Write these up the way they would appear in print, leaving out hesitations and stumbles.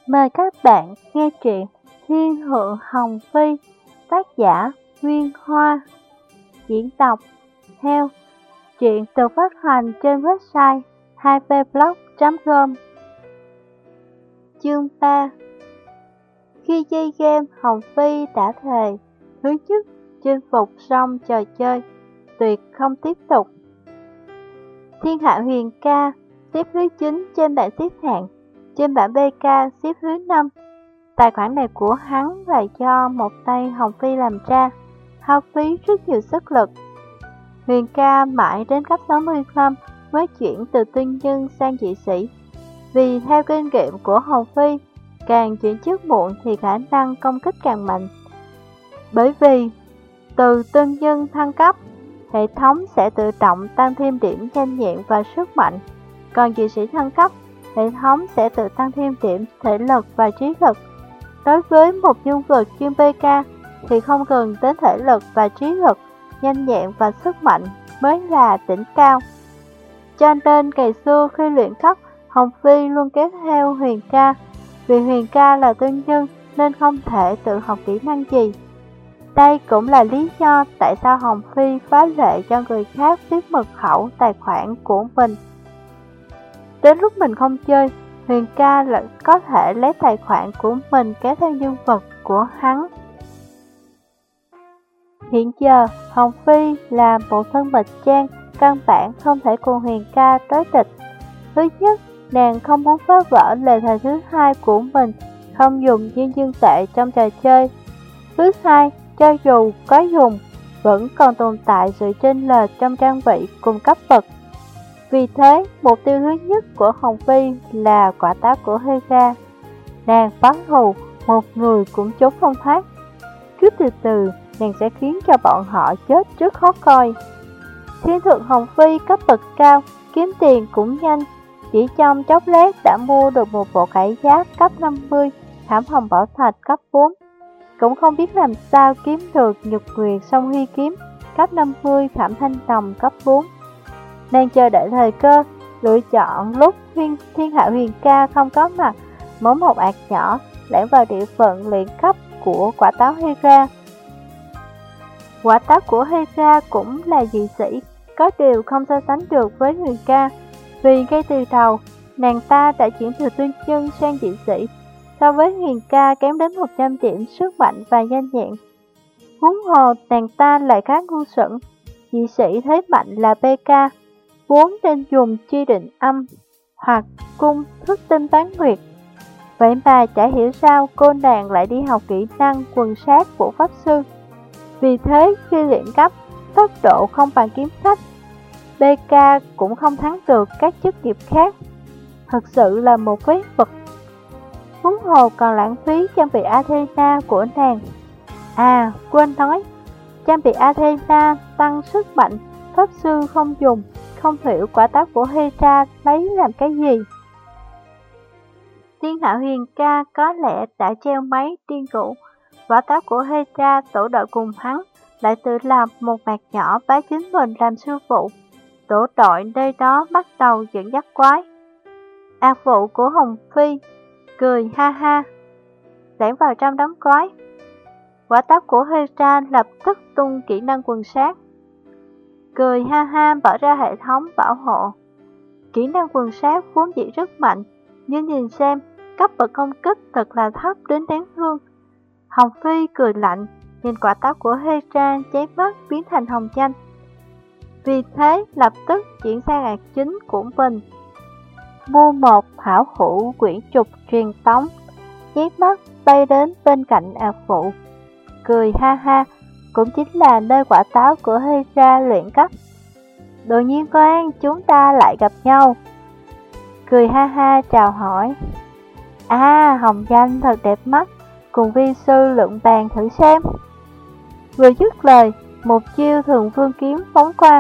Mời các bạn nghe truyện Thiên Hượng Hồng Phi, tác giả Nguyên Hoa, diễn đọc Heo. Truyện được phát hành trên website 2pblog.com. Chương 3. Khi chơi game, Hồng Phi đã thề thứ nhất chinh phục xong trò chơi, tuyệt không tiếp tục. Thiên Hạ Huyền Ca xếp thứ 9 trên bảng xếp hạng, trên bảng BK xếp thứ 5. Tài khoản này của hắn là do một tay Hồng Phi làm ra, hao phí rất nhiều sức lực. Huyền Ca mãi đến cấp 65 mới chuyển từ tuyên nhân sang dị sĩ. Vì theo kinh nghiệm của Hồng Phi, càng chuyển chức muộn thì khả năng công kích càng mạnh. Bởi vì từ tuyên nhân thăng cấp, hệ thống sẽ tự động tăng thêm điểm nhanh nhẹn và sức mạnh. Còn dị sĩ thăng cấp, hệ thống sẽ tự tăng thêm điểm thể lực và trí lực. Đối với một nhân vật chuyên PK thì không cần đến thể lực và trí lực, nhanh nhẹn và sức mạnh mới là đỉnh cao. Cho nên ngày xưa khi luyện cấp, Hồng Phi luôn kéo theo Huyền Ca. Vì Huyền Ca là tuyên nhân nên không thể tự học kỹ năng gì. Đây cũng là lý do tại sao Hồng Phi phá lệ cho người khác biết mật khẩu tài khoản của mình. Đến lúc mình không chơi, Huyền Ca lại có thể lấy tài khoản của mình kéo theo nhân vật của hắn. Hiện giờ, Hồng Phi là một thân mịch trang, căn bản không thể cùng Huyền Ca đối địch. Thứ nhất, nàng không muốn phá vỡ lệ thề thứ hai của mình, không dùng diên dương tệ trong trò chơi. Thứ hai, cho dù có dùng, vẫn còn tồn tại sự chênh lệch trong trang bị cùng cấp bậc. Vì thế, mục tiêu thứ nhất của Hồng Phi là quả táo của Hera. Nàng báo thù, một người cũng trốn không thoát. Cứ từ từ, nàng sẽ khiến cho bọn họ chết rất khó coi. Thiên thượng Hồng Phi cấp bậc cao, kiếm tiền cũng nhanh. Chỉ trong chốc lát đã mua được một bộ cải giáp cấp 50, thảm hồng bảo thạch cấp 4. Cũng không biết làm sao kiếm được nhục nguyệt song huy kiếm cấp 50, thảm thanh đồng cấp 4. Nàng chờ đợi thời cơ, lựa chọn lúc Thiên Hạ Huyền Ca không có mặt, mỗi một ạt nhỏ lẻn vào địa phận luyện cấp của quả táo Hera. Quả táo của Hera cũng là dị sĩ, có điều không so sánh được với Huyền Ca. Vì ngay từ đầu, nàng ta đã chuyển từ tuyên nhân sang dị sĩ, so với Huyền Ca kém đến 100 điểm sức mạnh và nhanh nhẹn. Huống hồ nàng ta lại khá ngu xuẩn, dị sĩ thế mạnh là PK, vốn nên dùng chi định âm hoặc cung thức tinh toán nguyệt. Vậy mà chả hiểu sao cô nàng lại đi học kỹ năng quần sát của pháp sư. Vì thế khi luyện cấp, tốc độ không bằng kiếm khách, PK cũng không thắng được các chức nghiệp khác. Thật sự là một phế vật. Huống hồ còn lãng phí trang bị Athena của nàng. À, quên nói, trang bị Athena tăng sức mạnh, pháp sư không dùng, không hiểu quả táo của Hera lấy làm cái gì. Thiên Hạ Huyền Ca có lẽ đã treo máy điên rủ. Quả táo của Hera tổ đội cùng hắn, lại tự làm một mặt nhỏ bái chính mình làm sư phụ. Tổ đội nơi đó bắt đầu dẫn dắt quái. Ác vụ của Hồng Phi cười ha ha, lẻn vào trong đám quái. Quả táo của Hera lập tức tung kỹ năng quần sát. Cười ha ha mở ra hệ thống bảo hộ. Kỹ năng quần sát vốn dĩ rất mạnh, nhưng nhìn xem, cấp bậc công kích thật là thấp đến đáng thương. Hồng Phi cười lạnh, nhìn quả táo của Hera cháy mắt biến thành hồng chanh. Vì thế lập tức chuyển sang ạc chính của mình. Mua một hảo hữu quyển trục truyền tống, cháy mắt bay đến bên cạnh ạc phụ. Cười ha ha, cũng chính là nơi quả táo của Hera luyện cấp. Đột nhiên quan chúng ta lại gặp nhau. Cười ha ha chào hỏi. À, hồng danh thật đẹp mắt, cùng vi sư luận bàn thử xem. Vừa dứt lời, một chiêu Thường Vương kiếm phóng qua.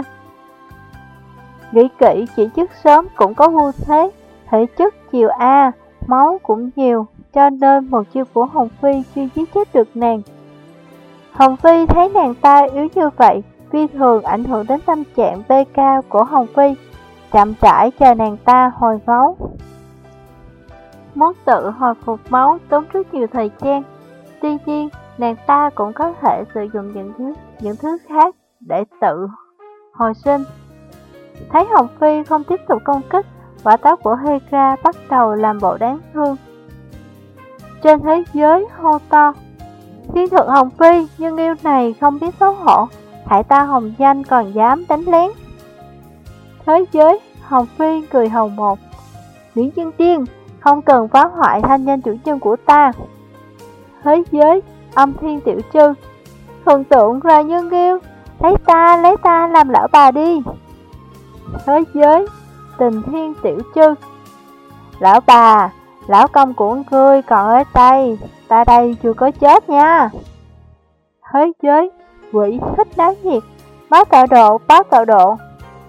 Nghĩ kỹ chỉ chức sớm cũng có ưu thế, thể chất chiều A, máu cũng nhiều, cho nên một chiêu của Hồng Phi chưa giết chết được nàng. Hồng Phi thấy nàng ta yếu như vậy, phi thường ảnh hưởng đến tâm trạng PK của Hồng Phi, chậm rãi chờ nàng ta hồi máu. muốn tự hồi phục máu tốn rất nhiều thời gian. Tuy nhiên, nàng ta cũng có thể sử dụng những thứ khác để tự hồi sinh. Thấy Hồng Phi không tiếp tục công kích, quả táo của Hera bắt đầu làm bộ đáng thương. Trên thế giới hô to: Thiên thượng Hồng Phi, nhưng yêu này không biết xấu hổ, hại ta hồng danh còn dám đánh lén. Thế giới Hồng Phi cười hầu một: Nguyễn Chân Tiên, không cần phá hoại thanh danh chủ nhân của ta. Thế giới Âm Thiên Tiểu Trư: Thần tượng là nhân yêu, lấy ta làm lão bà đi. Thế giới Tình Thiên Tiểu Trư: Lão bà, lão công của ngươi còn ở đây, ta đây chưa có chết nha. Thế giới Quỷ Thích náo nhiệt: Báo tạo độ.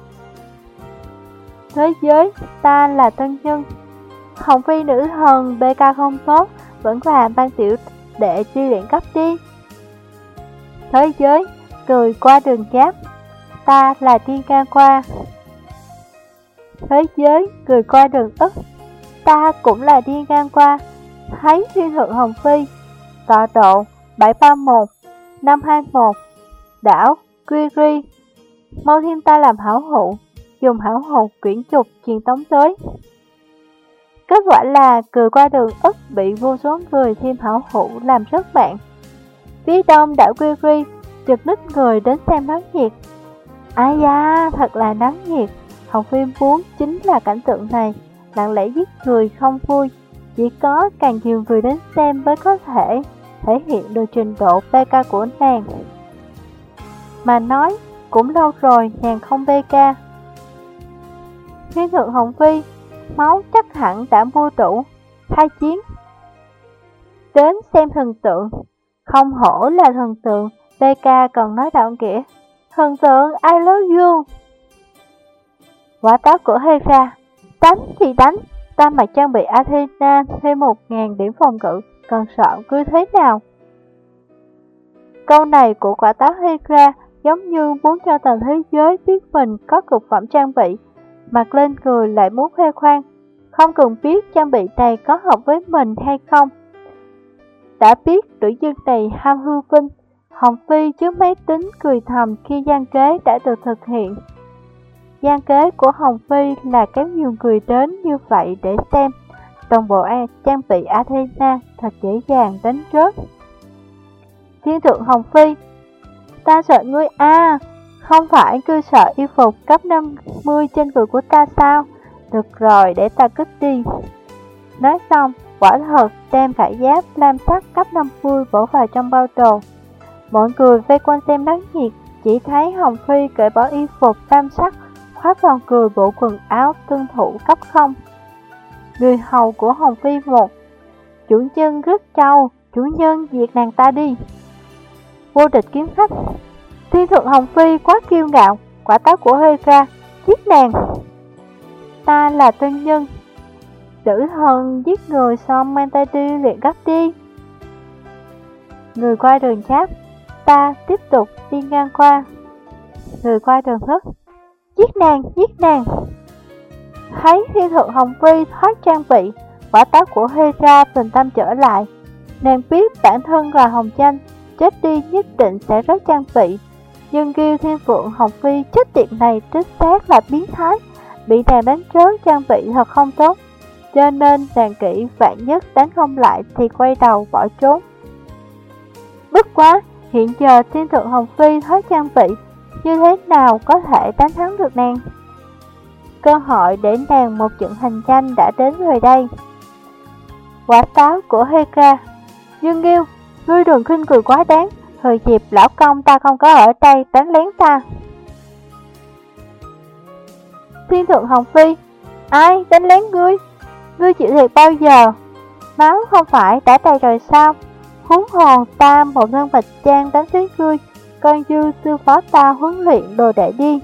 Thế giới Ta là tân nhân: Hồng Phi nữ thần BK không tốt, vẫn là ban tiểu đệ chi luyện cấp đi. Thế giới Cười qua đường giáp: Ta là Thiên Can Qua. Thế giới Cười qua đường ức: Ta cũng là Thiên Can Qua. Thấy Thiên thượng Hồng Phi: Tọa độ 731 521 đảo Quiri, mau thêm ta làm hảo hụ, dùng hảo hụ quyển trục truyền tống tới. Kết quả là Cười qua đường ức bị vô số người thêm hảo hụ làm rớt bạn. Phía đông đảo Quiri chật ních người đến xem náo nhiệt. Ai da, thật là náo nhiệt. Hồng Phi muốn chính là cảnh tượng này, lặng lẽ giết người không vui. Chỉ có càng nhiều người đến xem mới có thể hiện được trình độ PK của nàng. Mà nói, cũng lâu rồi nàng không PK. Thiên thượng Hồng Phi, máu chắc hẳn đã mua đủ, khai chiến. Đến xem thần tượng, không hổ là thần tượng, PK còn nói đạo nghĩa. Thần tượng, I love you. Quả táo của Hera: Đánh thì đánh, ta mặc trang bị Athena thêm 1000 điểm phòng ngự, còn sợ cứ thế nào? Câu này của quả táo Hera giống như muốn cho toàn thế giới biết mình có cực phẩm trang bị, mặc lên người lại muốn khoe khoang, không cần biết trang bị này có hợp với mình hay không. Đã biết nữ nhân này ham hư vinh, Hồng Phi trước máy tính cười thầm khi gian kế đã được thực hiện. Gian kế của Hồng Phi là kéo nhiều người đến như vậy để xem, toàn bộ trang bị Athena thật dễ dàng đánh rớt. Thiên thượng Hồng Phi: Ta sợ ngươi không phải ngươi sợ y phục cấp 50 trên người của ta sao? Được rồi, để ta cất đi. Nói xong, quả thật đem khải giáp lam sắc cấp 50 bỏ vào trong bao đồ. Mọi người vây quanh xem náo nhiệt, chỉ thấy Hồng Phi cởi bỏ y phục lam sắc, khoác vào người bộ quần áo tuân thủ cấp 0. Người hầu của Hồng Phi một: Chủ nhân rất trâu, chủ nhân diệt nàng ta đi. Vô địch kiếm khách: Thiên thượng Hồng Phi quá kiêu ngạo, quả táo của Hera: Giết nàng. Ta là tân nhân: Nữ thần giết người xong mang ta đi luyện cấp đi. Người qua đường giáp: Ta tiếp tục đi ngang qua. Người qua đường hất: Giết nàng. Thấy Thiên thượng Hồng Phi thoát trang bị, quả táo của Hera bình tâm trở lại. Nàng biết bản thân là hồng danh, chết đi nhất định sẽ rớt trang bị. Nhưng kêu Thiên thượng Hồng Phi chết tiện này trích xác là biến thái, bị nàng đánh rớt trang bị thật không tốt. Cho nên nàng kỹ vạn nhất đánh không lại thì quay đầu bỏ trốn. Bất quá, hiện giờ Thiên thượng Hồng Phi thoát trang bị, như thế nào có thể đánh thắng được nàng? Cơ hội để nàng một trận hành danh đã đến rồi đây. Quả táo của Hera: Dương yêu, ngươi đừng khinh cười quá đáng, thời dịp lão công ta không có ở đây đánh lén ta. Thiên thượng Hồng Phi: Ai đánh lén ngươi? Ngươi chịu thiệt bao giờ? Máu không phải đã đầy rồi sao? Huống hồn ta một thân bạch trang đánh tới ngươi, coi như sư phó ta huấn luyện đồ đệ đi.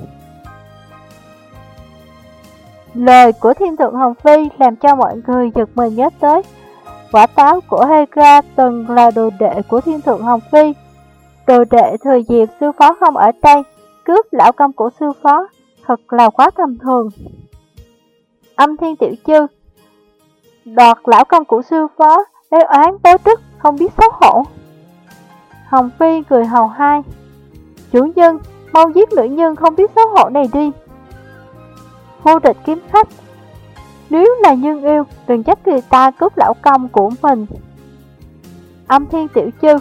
Lời của Thiên thượng Hồng Phi làm cho mọi người giật mình nhớ tới. Quả táo của Hera từng là đồ đệ của Thiên thượng Hồng Phi. Đồ đệ thừa dịp sư phó không ở đây, cướp lão công của sư phó, thật là quá tầm thường. Âm Thiên Tiểu Trư: đoạt lão công của sư phó, lấy oán bối đức, không biết xấu hổ. Hồng Phi cười hầu hai. Chủ nhân, mau giết nữ nhân không biết xấu hổ này đi. Vô địch kiếm khách. Nếu là nhân yêu, đừng trách người ta cướp lão công của mình. Âm Thiên Tiểu Chư.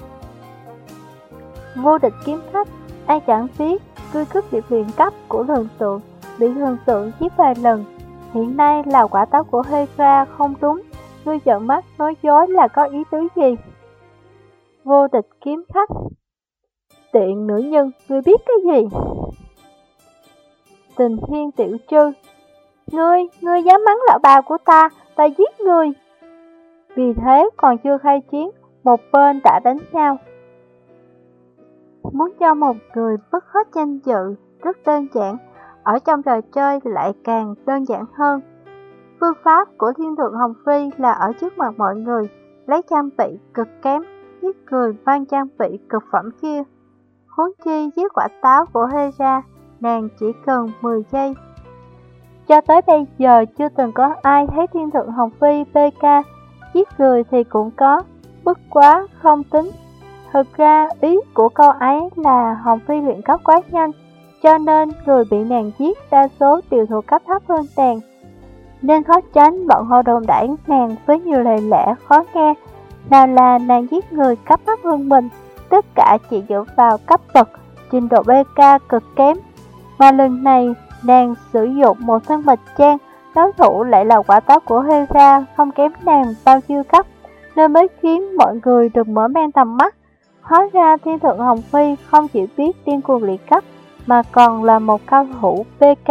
Vô địch kiếm khách, ai chẳng biết, ngươi cướp điệp huyền cấp của thần tượng, bị thần tượng giết vài lần. Hiện nay là quả táo của Hera không đúng, ngươi trợn mắt nói dối là có ý tứ gì? Vô địch kiếm khách. Tiện nữ nhân, ngươi biết cái gì? Tình Thiên Tiểu Chư. Ngươi dám mắng lão bà của ta giết ngươi. Vì thế còn chưa khai chiến, một bên đã đánh nhau. Muốn cho một người bất hết danh dự rất đơn giản, ở trong trò chơi lại càng đơn giản hơn. Phương pháp của Thiên Thượng Hồng Phi là ở trước mặt mọi người, lấy trang bị cực kém, giết người mang trang bị cực phẩm kia. Huống chi giết quả táo của Hera, nàng chỉ cần 10 giây. Cho tới bây giờ chưa từng có ai thấy Thiên Thượng Hồng Phi PK, giết người thì cũng có, bất quá không tính. Thực ra ý của câu ấy là Hồng Phi luyện cấp quá nhanh, cho nên người bị nàng giết đa số đều thuộc cấp thấp hơn nàng, nên khó tránh bọn họ đồn đãi nàng với nhiều lời lẽ khó nghe. Nào là nàng giết người cấp thấp hơn mình, tất cả chỉ dựa vào cấp bậc, trình độ BK cực kém. Mà lần này nàng sử dụng một thân bạch trang, đối thủ lại là quả táo của Hera không kém nàng bao nhiêu cấp, nên mới khiến mọi người được mở mang tầm mắt. Hóa ra Thiên Thượng Hồng Phi không chỉ biết điên cuồng liệt cấp, mà còn là một cao thủ PK.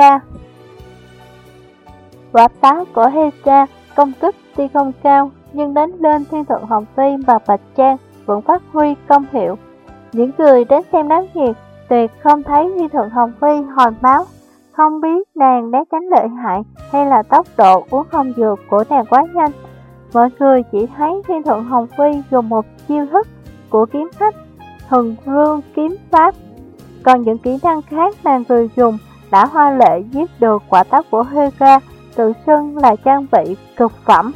Quả táo của Hera công kích tuy không cao, nhưng đánh lên Thiên Thượng Hồng Phi và bạch trang vẫn phát huy công hiệu. Những người đến xem náo nhiệt tuyệt không thấy Thiên Thượng Hồng Phi hồi máu, không biết nàng né tránh lợi hại hay là tốc độ uống không dược của nàng quá nhanh. Mọi người chỉ thấy Thiên Thượng Hồng Phi dùng một chiêu thức của kiếm khách Thần Vương kiếm pháp, còn những kỹ năng khác nàng vừa dùng đã hoa lệ giết được quả táo của Hera, tự xưng là trang bị cực phẩm.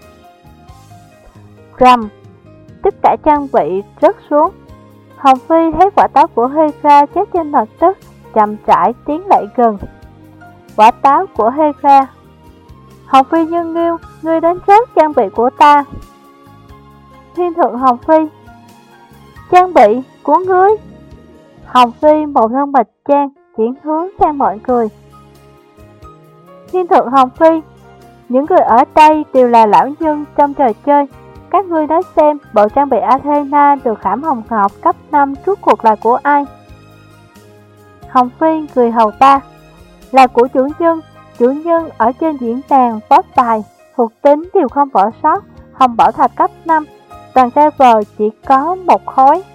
Rầm, tất cả trang bị rớt xuống. Hồng Phi thấy quả táo của Hera chết trên mặt đất, chậm rãi tiến lại gần. Quả táo của Hera. Hồng Phi nhân yêu, ngươi đánh rớt trang bị của ta. Thiên Thượng Hồng Phi. Trang bị của ngươi. Hồng Phi một thân bạch trang chuyển hướng sang mọi người. Thiên Thượng Hồng Phi, những người ở đây đều là lão nhân trong trò chơi. Các ngươi nói xem bộ trang bị Athena được khảm hồng ngọc cấp 5 rốt cuộc là của ai? Hồng Phi cười hầu ta. Là của chủ nhân ở trên diễn đàn boss tài, thuộc tính đều không bỏ sót, hồng bảo thạch cấp 5, toàn server chỉ có một khối.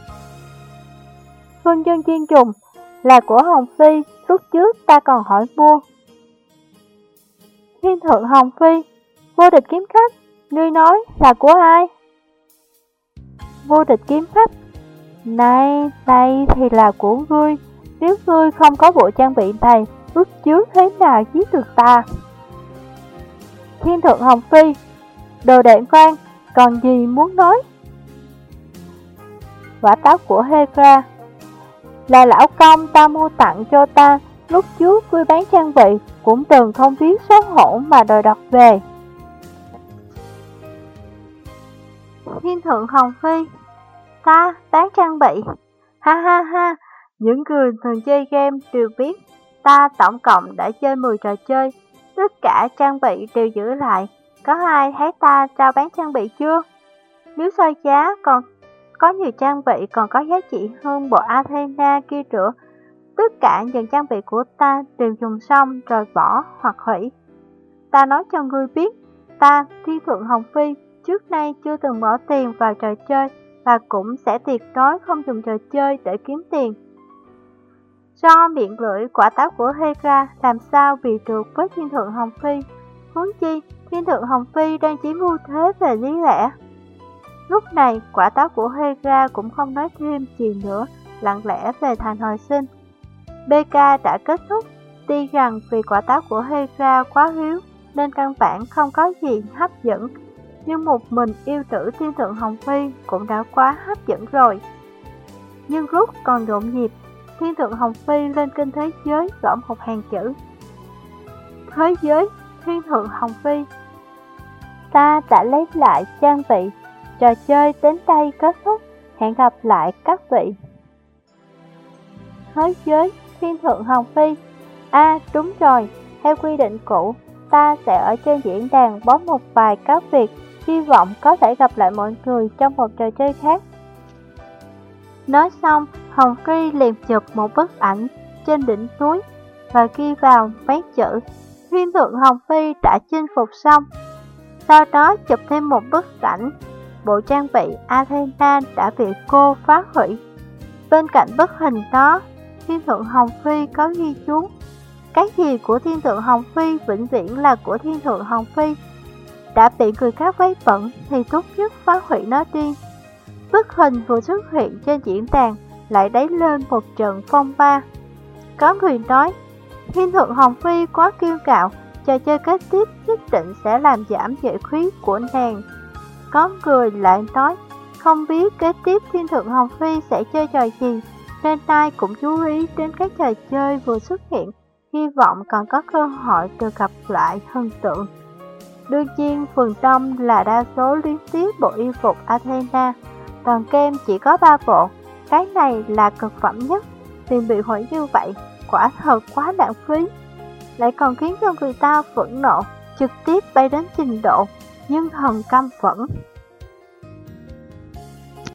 Phương dân chuyên dùng là của Hồng Phi, lúc trước ta còn hỏi mua. Thiên Thượng Hồng Phi, vô địch kiếm khách, ngươi nói là của ai? Vô địch kiếm khách, này thì là của ngươi, nếu ngươi không có bộ trang bị này, lúc trước thế nào giết được ta? Thiên Thượng Hồng Phi, đồ đạn quan, còn gì muốn nói? Quả táo của Hera, là lão công ta mua tặng cho ta, lúc trước ngươi bán trang bị, cũng đừng không biết xấu hổ mà đòi đoạt về. Thiên Thượng Hồng Phi, ta bán trang bị, ha ha ha, những người thường chơi game đều biết, ta tổng cộng đã chơi 10 trò chơi, tất cả trang bị đều giữ lại, có ai thấy ta trao bán trang bị chưa? Nếu so giá còn có nhiều trang bị còn có giá trị hơn bộ Athena kia nữa. Tất cả những trang bị của ta đều dùng xong rồi bỏ hoặc hủy. Ta nói cho ngươi biết, ta Thiên Thượng Hồng Phi trước nay chưa từng bỏ tiền vào trò chơi và cũng sẽ tuyệt đối không dùng trò chơi để kiếm tiền. Do miệng lưỡi quả táo của Hera làm sao bị được với Thiên Thượng Hồng Phi, huống chi Thiên Thượng Hồng Phi đang chiếm ưu thế về lý lẽ. Lúc này quả táo của Hera cũng không nói thêm gì nữa, lặng lẽ về thành hồi sinh. BK đã kết thúc, tuy rằng vì quả táo của Hera quá hiếu, nên căn bản không có gì hấp dẫn. Nhưng một mình yêu tử thiên thượng Hồng Phi cũng đã quá hấp dẫn rồi. Nhưng rút còn nhộn nhịp, thiên thượng Hồng Phi lên kênh thế giới gõ một hàng chữ. Thế giới, thiên thượng Hồng Phi. Ta đã lấy lại trang bị. Trò chơi đến đây kết thúc. Hẹn gặp lại các vị. Thế giới, thiên thượng Hồng Phi. Đúng rồi, theo quy định cũ, ta sẽ ở trên diễn đàn bó một vài các việc, hy vọng có thể gặp lại mọi người trong một trò chơi khác. Nói xong, Hồng Phi liền chụp một bức ảnh trên đỉnh núi và ghi vào mấy chữ thiên thượng Hồng Phi đã chinh phục xong. Sau đó chụp thêm một bức ảnh bộ trang bị Athena đã bị cô phá hủy. Bên cạnh bức hình đó, thiên thượng Hồng Phi có ghi chú: cái gì của thiên thượng Hồng Phi vĩnh viễn là của thiên thượng Hồng Phi. Đã bị người khác vấy bẩn thì tốt nhất phá hủy nó đi. Bức hình vừa xuất hiện trên diễn đàn lại đẩy lên một trận phong ba. Có người nói thiên thượng Hồng Phi quá kiêu ngạo, trò chơi kế tiếp nhất định sẽ làm giảm dễ khí của nàng. Có người lại nói không biết kế tiếp thiên thượng Hồng Phi sẽ chơi trò gì, nên ai cũng chú ý đến các trò chơi vừa xuất hiện, hy vọng còn có cơ hội được gặp lại thần tượng. Đương nhiên phần đông là đa số luyến tiếc bộ y phục Athena. Toàn game chỉ có 3 bộ, cái này là cực phẩm nhất. Tiền bị hủy như vậy, quả thật quá lãng phí. Lại còn khiến cho người ta phẫn nộ, trực tiếp bay đến trình độ nhưng thần căm phẫn.